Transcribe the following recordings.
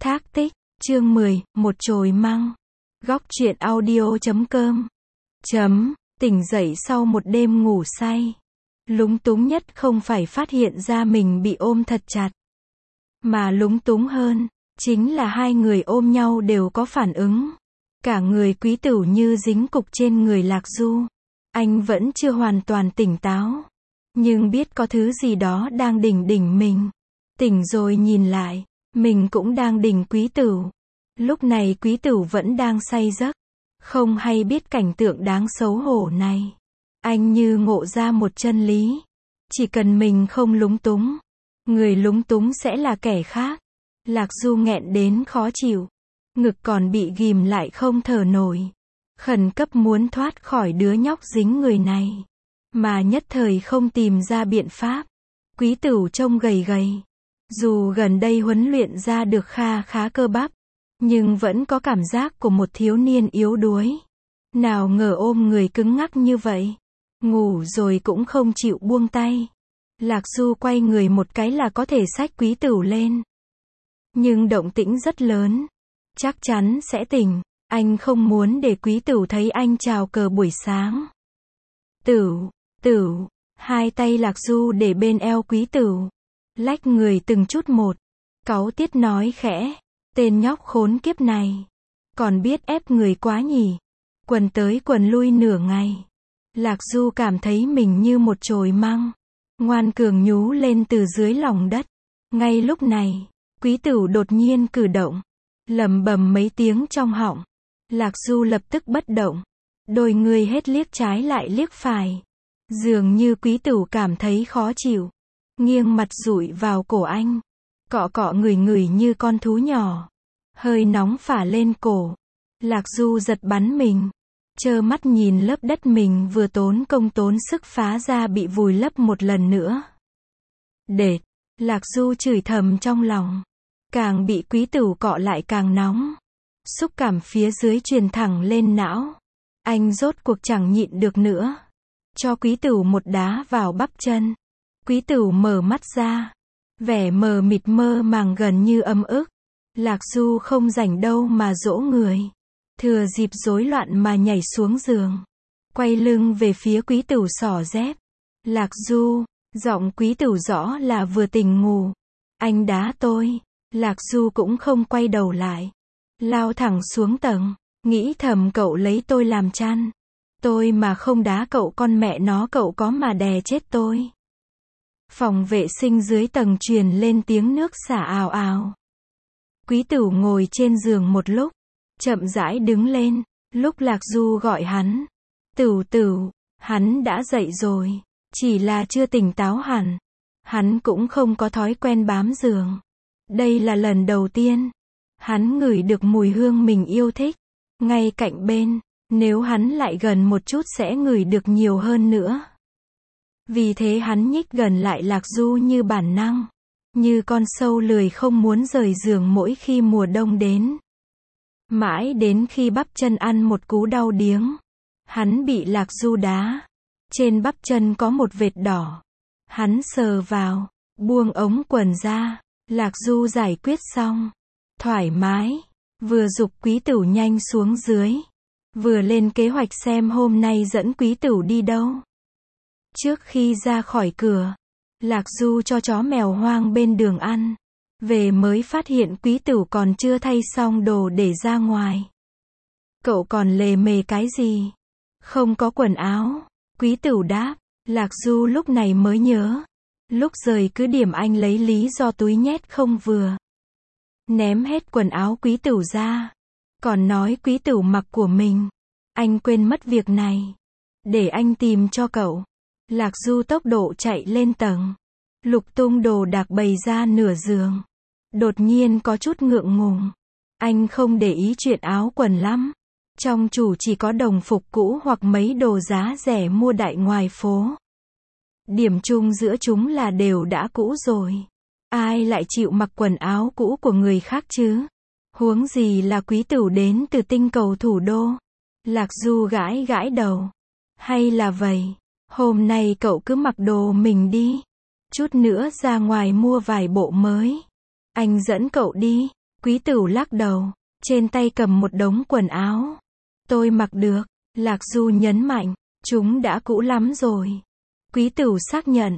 Thác Tích, chương 10, một chồi măng. Góc truyện audio.com. Tỉnh dậy sau một đêm ngủ say. Lúng túng nhất không phải phát hiện ra mình bị ôm thật chặt. Mà lúng túng hơn, chính là hai người ôm nhau đều có phản ứng. Cả người Quý Tửu như dính cục trên người Lạc Du. Anh vẫn chưa hoàn toàn tỉnh táo. Nhưng biết có thứ gì đó đang đỉnh mình. Tỉnh rồi nhìn lại, mình cũng đang đỉnh Quý Tửu. Lúc này Quý Tửu vẫn đang say giấc. Không hay biết cảnh tượng đáng xấu hổ này. Anh như ngộ ra một chân lý. Chỉ cần mình không lúng túng, người lúng túng sẽ là kẻ khác. Lạc Du nghẹn đến khó chịu. Ngực còn bị ghim lại không thở nổi. Khẩn cấp muốn thoát khỏi đứa nhóc dính người này. Mà nhất thời không tìm ra biện pháp. Quý Tửu trông gầy gầy. Dù gần đây huấn luyện ra được khá cơ bắp, nhưng vẫn có cảm giác của một thiếu niên yếu đuối. Nào ngờ ôm người cứng ngắc như vậy. Ngủ rồi cũng không chịu buông tay. Lạc Du quay người một cái là có thể xách Quý Tửu lên. Nhưng động tĩnh rất lớn. Chắc chắn sẽ tỉnh. Anh không muốn để Quý Tửu thấy anh chào cờ buổi sáng. Tửu. Hai tay Lạc Du để bên eo Quý Tửu. Lách người từng chút một. Cáu tiết nói khẽ. Tên nhóc khốn kiếp này. Còn biết ép người quá nhỉ. Quần tới quần lui nửa ngày. Lạc Du cảm thấy mình như một chồi măng. Ngoan cường nhú lên từ dưới lòng đất. Ngay lúc này, Quý Tửu đột nhiên cử động. Lẩm bẩm mấy tiếng trong họng. Lạc Du lập tức bất động. Đôi người hết liếc trái lại liếc phải. Dường như Quý Tửu cảm thấy khó chịu. Nghiêng mặt dụi vào cổ anh. Cọ người như con thú nhỏ. Hơi nóng phả lên cổ. Lạc Du giật bắn mình. Trơ mắt nhìn lớp đất mình vừa tốn công tốn sức phá ra bị vùi lấp một lần nữa. Đệt. Lạc Du chửi thầm trong lòng. Càng bị Quý Tửu cọ lại càng nóng. Xúc cảm phía dưới truyền thẳng lên não. Anh rốt cuộc chẳng nhịn được nữa. Cho Quý Tửu một đá vào bắp chân. Quý Tửu mở mắt ra. Vẻ mờ mịt mơ màng gần như âm ức. Lạc Du không rảnh đâu mà dỗ người. Thừa dịp rối loạn mà nhảy xuống giường. Quay lưng về phía Quý Tửu xỏ dép. Lạc Du, giọng Quý Tửu rõ là vừa tỉnh ngủ. Anh đá tôi. Lạc Du cũng không quay đầu lại. Lao thẳng xuống tầng. Nghĩ thầm cậu lấy tôi làm chăn. Tôi mà không đá cậu con mẹ nó cậu có mà đè chết tôi. Phòng vệ sinh dưới tầng truyền lên tiếng nước xả ào ào. Quý Tửu ngồi trên giường một lúc. Chậm rãi đứng lên. Lúc Lạc Du gọi hắn. Tửu. Hắn đã dậy rồi. Chỉ là chưa tỉnh táo hẳn. Hắn cũng không có thói quen bám giường. Đây là lần đầu tiên. Hắn ngửi được mùi hương mình yêu thích. Ngay cạnh bên. Nếu hắn lại gần một chút sẽ ngửi được nhiều hơn nữa. Vì thế hắn nhích gần lại Lạc Du như bản năng. Như con sâu lười không muốn rời giường mỗi khi mùa đông đến. Mãi đến khi bắp chân ăn một cú đau điếng. Hắn bị Lạc Du đá. Trên bắp chân có một vệt đỏ. Hắn sờ vào. Buông ống quần ra. Lạc Du giải quyết xong. Thoải mái. Vừa giục Quý Tửu nhanh xuống dưới. Vừa lên kế hoạch xem hôm nay dẫn Quý Tửu đi đâu. Trước khi ra khỏi cửa, Lạc Du cho chó mèo hoang bên đường ăn. Về mới phát hiện Quý Tửu còn chưa thay xong đồ để ra ngoài. Cậu còn lề mề cái gì? Không có quần áo. Quý Tửu đáp. Lạc Du lúc này mới nhớ. Lúc rời cứ điểm anh lấy lý do túi nhét không vừa. Ném hết quần áo Quý Tửu ra. Còn nói Quý Tửu mặc của mình. Anh quên mất việc này. Để anh tìm cho cậu. Lạc Du tốc độ chạy lên tầng. Lục tung đồ đạc bày ra nửa giường. Đột nhiên có chút ngượng ngùng. Anh không để ý chuyện áo quần lắm. Trong tủ chỉ có đồng phục cũ hoặc mấy đồ giá rẻ mua đại ngoài phố. Điểm chung giữa chúng là đều đã cũ rồi. Ai lại chịu mặc quần áo cũ của người khác chứ? Huống gì là Quý Tửu đến từ tinh cầu thủ đô. Lạc Du gãi đầu. Hay là vậy, hôm nay cậu cứ mặc đồ mình đi. Chút nữa ra ngoài mua vài bộ mới. Anh dẫn cậu đi. Quý Tửu lắc đầu, trên tay cầm một đống quần áo. Tôi mặc được. Lạc Du nhấn mạnh, chúng đã cũ lắm rồi. Quý Tửu xác nhận,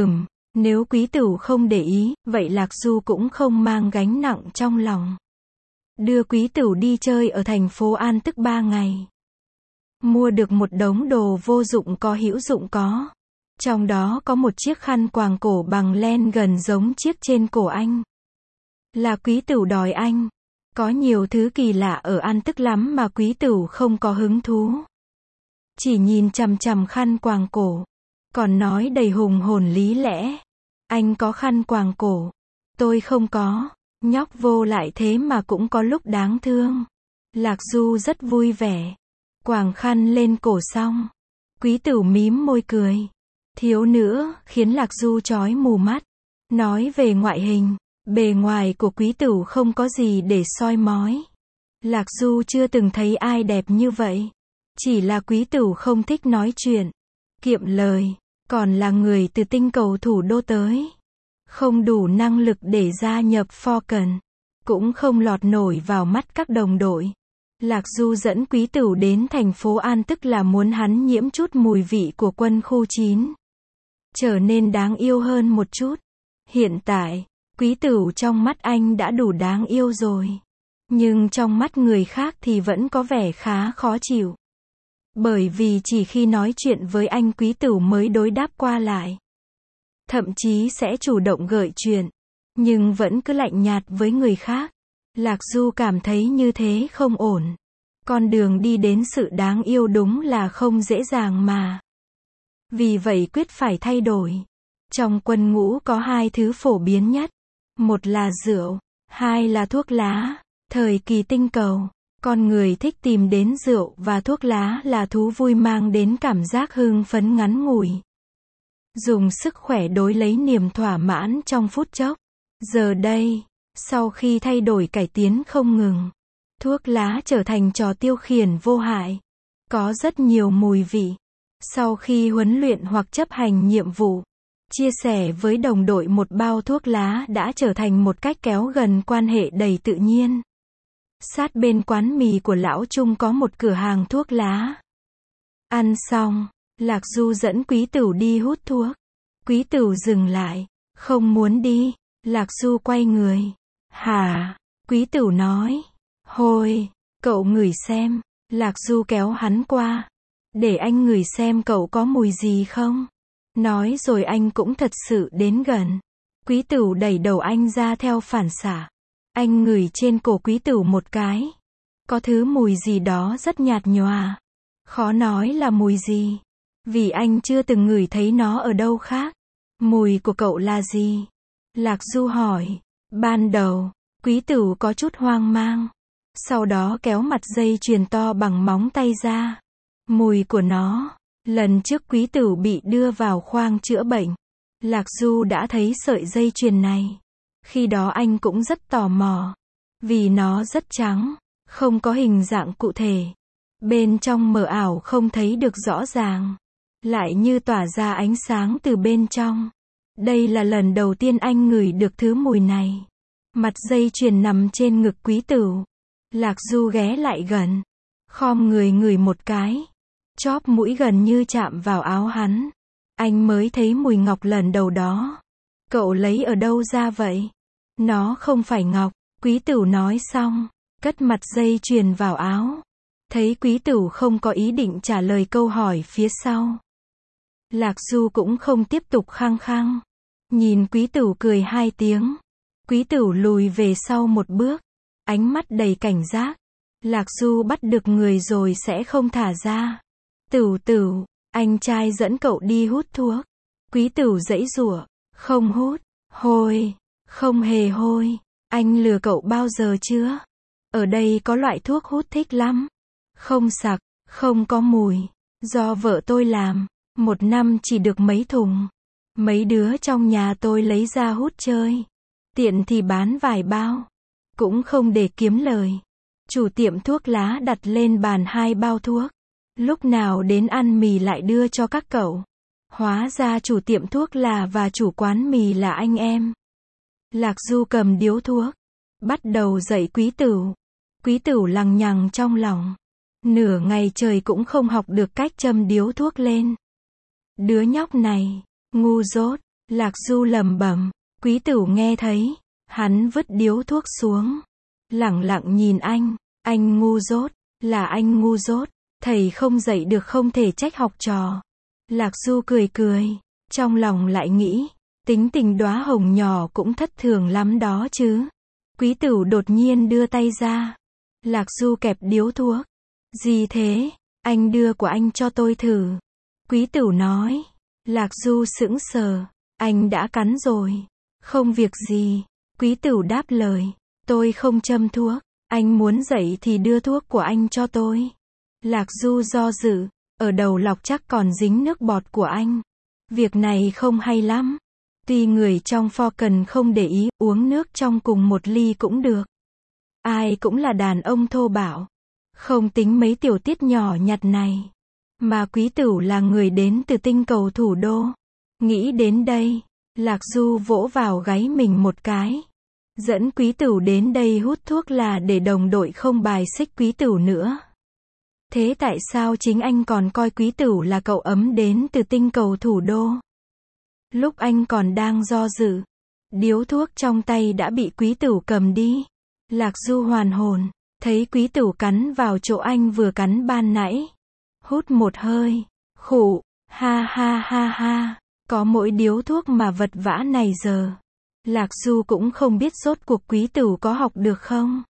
nếu Quý Tửu không để ý, vậy Lạc Du cũng không mang gánh nặng trong lòng. Đưa Quý Tửu đi chơi ở thành phố An Tức 3 ngày. Mua được một đống đồ vô dụng có hữu dụng có. Trong đó có một chiếc khăn quàng cổ bằng len gần giống chiếc trên cổ anh. Là Quý Tửu đòi anh. Có nhiều thứ kỳ lạ ở An Tức lắm mà Quý Tửu không có hứng thú. Chỉ nhìn chằm chằm khăn quàng cổ. Còn nói đầy hùng hồn lý lẽ. Anh có khăn quàng cổ. Tôi không có. Nhóc vô lại thế mà cũng có lúc đáng thương. Lạc Du rất vui vẻ. Quàng khăn lên cổ xong. Quý Tửu mím môi cười. Thiếu nữa, khiến Lạc Du chói mù mắt. Nói về ngoại hình, bề ngoài của Quý Tửu không có gì để soi mói. Lạc Du chưa từng thấy ai đẹp như vậy. Chỉ là Quý Tửu không thích nói chuyện, kiệm lời, còn là người từ tinh cầu thủ đô tới. Không đủ năng lực để gia nhập Falcon, cũng không lọt nổi vào mắt các đồng đội. Lạc Du dẫn Quý Tửu đến thành phố An Tức là muốn hắn nhiễm chút mùi vị của quân khu 9. Trở nên đáng yêu hơn một chút. Hiện tại, Quý Tửu trong mắt anh đã đủ đáng yêu rồi. Nhưng trong mắt người khác thì vẫn có vẻ khá khó chịu. Bởi vì chỉ khi nói chuyện với anh Quý Tửu mới đối đáp qua lại. Thậm chí sẽ chủ động gợi chuyện. Nhưng vẫn cứ lạnh nhạt với người khác. Lạc Du cảm thấy như thế không ổn. Con đường đi đến sự đáng yêu đúng là không dễ dàng mà. Vì vậy quyết phải thay đổi. Trong quân ngũ có hai thứ phổ biến nhất. Một là rượu, hai là thuốc lá. Thời kỳ tinh cầu, con người thích tìm đến rượu và thuốc lá là thú vui mang đến cảm giác hưng phấn ngắn ngủi. Dùng sức khỏe đối lấy niềm thỏa mãn trong phút chốc. Giờ đây, sau khi thay đổi cải tiến không ngừng, thuốc lá trở thành trò tiêu khiển vô hại. Có rất nhiều mùi vị. Sau khi huấn luyện hoặc chấp hành nhiệm vụ, chia sẻ với đồng đội một bao thuốc lá đã trở thành một cách kéo gần quan hệ đầy tự nhiên. Sát bên quán mì của Lão Trung có một cửa hàng thuốc lá. Ăn xong, Lạc Du dẫn Quý Tửu đi hút thuốc. Quý Tửu dừng lại, không muốn đi. Lạc Du quay người. Hả? Quý Tửu nói. Hồi, cậu ngửi xem. Lạc Du kéo hắn qua. Để anh ngửi xem cậu có mùi gì không? Nói rồi anh cũng thật sự đến gần. Quý Tửu đẩy đầu anh ra theo phản xạ. Anh ngửi trên cổ Quý Tửu một cái. Có thứ mùi gì đó rất nhạt nhòa. Khó nói là mùi gì. Vì anh chưa từng ngửi thấy nó ở đâu khác. Mùi của cậu là gì? Lạc Du hỏi. Ban đầu, Quý Tửu có chút hoang mang. Sau đó kéo mặt dây chuyền to bằng móng tay ra. Mùi của nó. Lần trước Quý Tửu bị đưa vào khoang chữa bệnh, Lạc Du đã thấy sợi dây chuyền này. Khi đó anh cũng rất tò mò. Vì nó rất trắng, không có hình dạng cụ thể. Bên trong mờ ảo không thấy được rõ ràng. Lại như tỏa ra ánh sáng từ bên trong. Đây là lần đầu tiên anh ngửi được thứ mùi này. Mặt dây chuyền nằm trên ngực Quý Tửu. Lạc Du ghé lại gần. Khom người ngửi một cái. Chóp mũi gần như chạm vào áo hắn. Anh mới thấy mùi ngọc lần đầu đó. Cậu lấy ở đâu ra vậy? Nó không phải ngọc. Quý Tửu nói xong, cất mặt dây chuyền vào áo. Thấy Quý Tửu không có ý định trả lời câu hỏi phía sau. Lạc Du cũng không tiếp tục khăng khăng. Nhìn Quý Tửu cười hai tiếng. Quý Tửu lùi về sau một bước. Ánh mắt đầy cảnh giác. Lạc Du bắt được người rồi sẽ không thả ra. Tửu Tửu, anh trai dẫn cậu đi hút thuốc. Quý Tửu giãy giụa. Không hút. Hôi. Không hề hôi. Anh lừa cậu bao giờ chưa? Ở đây có loại thuốc hút thích lắm. Không sặc, không có mùi. Do vợ tôi làm. Một năm chỉ được mấy thùng. Mấy đứa trong nhà tôi lấy ra hút chơi. Tiện thì bán vài bao. Cũng không để kiếm lời. Chủ tiệm thuốc lá đặt lên bàn 2 bao thuốc. Lúc nào đến ăn mì lại đưa cho các cậu. Hóa ra chủ tiệm thuốc là và chủ quán mì là anh em. Lạc Du cầm điếu thuốc. bắt đầu dạy Quý Tửu. Quý Tửu lằng nhằng trong lòng. Nửa ngày trời cũng không học được cách châm điếu thuốc lên. Đứa nhóc này, ngu dốt, Lạc Du lẩm bẩm. Quý Tửu nghe thấy, hắn vứt điếu thuốc xuống. Lẳng lặng nhìn anh ngu dốt, là anh ngu dốt, thầy không dạy được không thể trách học trò. Lạc Du cười cười, trong lòng lại nghĩ, tính tình đóa hồng nhỏ cũng thất thường lắm đó chứ. Quý Tửu đột nhiên đưa tay ra. Lạc Du kẹp điếu thuốc. Gì thế, anh đưa của anh cho tôi thử. Quý Tửu nói. Lạc Du sững sờ, anh đã cắn rồi. Không việc gì. Quý Tửu đáp lời, tôi không châm thuốc, anh muốn dậy thì đưa thuốc của anh cho tôi. Lạc Du do dự, ở đầu lọc chắc còn dính nước bọt của anh. Việc này không hay lắm. Tuy người trong pho cần không để ý, uống nước trong cùng một ly cũng được. Ai cũng là đàn ông thô bạo, không tính mấy tiểu tiết nhỏ nhặt này. Mà Quý Tửu là người đến từ tinh cầu thủ đô. Nghĩ đến đây, Lạc Du vỗ vào gáy mình một cái. Dẫn Quý Tửu đến đây hút thuốc là để đồng đội không bài xích Quý Tửu nữa. Thế tại sao chính anh còn coi Quý Tửu là cậu ấm đến từ tinh cầu thủ đô? Lúc anh còn đang do dự, điếu thuốc trong tay đã bị Quý Tửu cầm đi. Lạc Du hoàn hồn, thấy Quý Tửu cắn vào chỗ anh vừa cắn ban nãy. Hút một hơi, khụ, ha ha ha ha, có mỗi điếu thuốc mà vật vã này giờ. Lạc Du cũng không biết rốt cuộc Quý Tửu có học được không.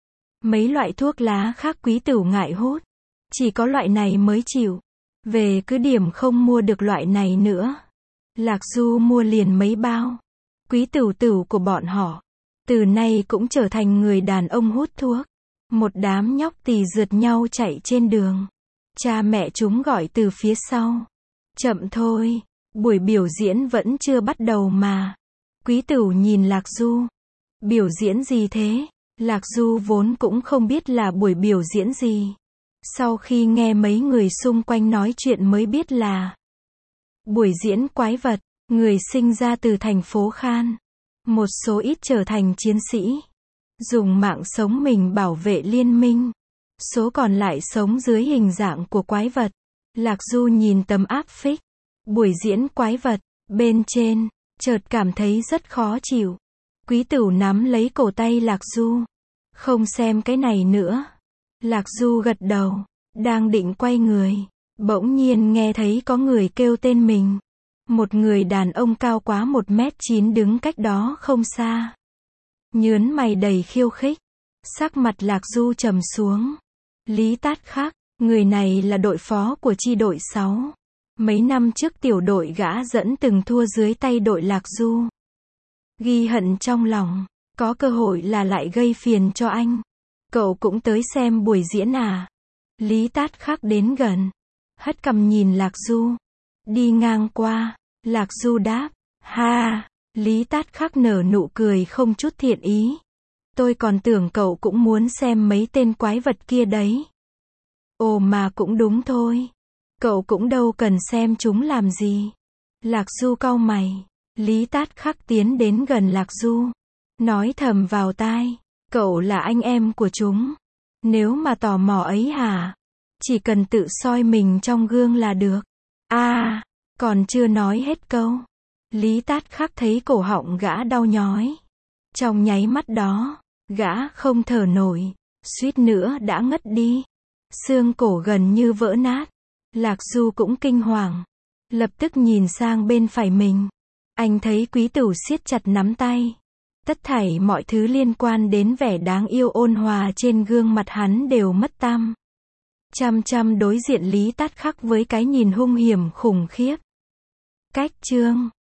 Mấy loại thuốc lá khác Quý Tửu ngại hút, chỉ có loại này mới chịu. Về cứ điểm không mua được loại này nữa. Lạc Du mua liền mấy bao. Quý Tửu Tửu của bọn họ, từ nay cũng trở thành người đàn ông hút thuốc. Một đám nhóc tì rượt nhau chạy trên đường. Cha mẹ chúng gọi từ phía sau. Chậm thôi, buổi biểu diễn vẫn chưa bắt đầu mà. Quý Tửu nhìn Lạc Du. Biểu diễn gì thế? Lạc Du vốn cũng không biết là buổi biểu diễn gì. Sau khi nghe mấy người xung quanh nói chuyện mới biết là buổi diễn quái vật, người sinh ra từ thành phố Khan. Một số ít trở thành chiến sĩ, dùng mạng sống mình bảo vệ liên minh. Số còn lại sống dưới hình dạng của quái vật. Lạc Du nhìn tấm áp phích. Buổi diễn quái vật, bên trên, chợt cảm thấy rất khó chịu. Quý Tửu nắm lấy cổ tay Lạc Du. Không xem cái này nữa. Lạc Du gật đầu, đang định quay người. Bỗng nhiên nghe thấy có người kêu tên mình. Một người đàn ông cao quá 1m9 đứng cách đó không xa. Nhớn mày đầy khiêu khích. Sắc mặt Lạc Du trầm xuống. Lý Tát Khắc, người này là đội phó của chi đội 6. Mấy năm trước tiểu đội gã dẫn từng thua dưới tay đội Lạc Du. Ghi hận trong lòng, có cơ hội là lại gây phiền cho anh. Cậu cũng tới xem buổi diễn à? Lý Tát Khắc đến gần, hất cằm nhìn Lạc Du. Đi ngang qua, Lạc Du đáp, ha. Lý Tát Khắc nở nụ cười không chút thiện ý. Tôi còn tưởng cậu cũng muốn xem mấy tên quái vật kia đấy. Ồ mà cũng đúng thôi. Cậu cũng đâu cần xem chúng làm gì. Lạc Du cau mày. Lý Tát Khắc tiến đến gần Lạc Du. Nói thầm vào tai. Cậu là anh em của chúng. Nếu mà tò mò ấy hả? Chỉ cần tự soi mình trong gương là được. À, còn chưa nói hết câu. Lý Tát Khắc thấy cổ họng gã đau nhói. Trong nháy mắt đó, gã không thở nổi, suýt nữa đã ngất đi. Xương cổ gần như vỡ nát. Lạc Du cũng kinh hoàng. Lập tức nhìn sang bên phải mình. Anh thấy Quý Tửu siết chặt nắm tay. Tất thảy mọi thứ liên quan đến vẻ đáng yêu ôn hòa trên gương mặt hắn đều mất tăm. Chăm chăm đối diện Lý Tát Khắc với cái nhìn hung hiểm khủng khiếp. Cách chương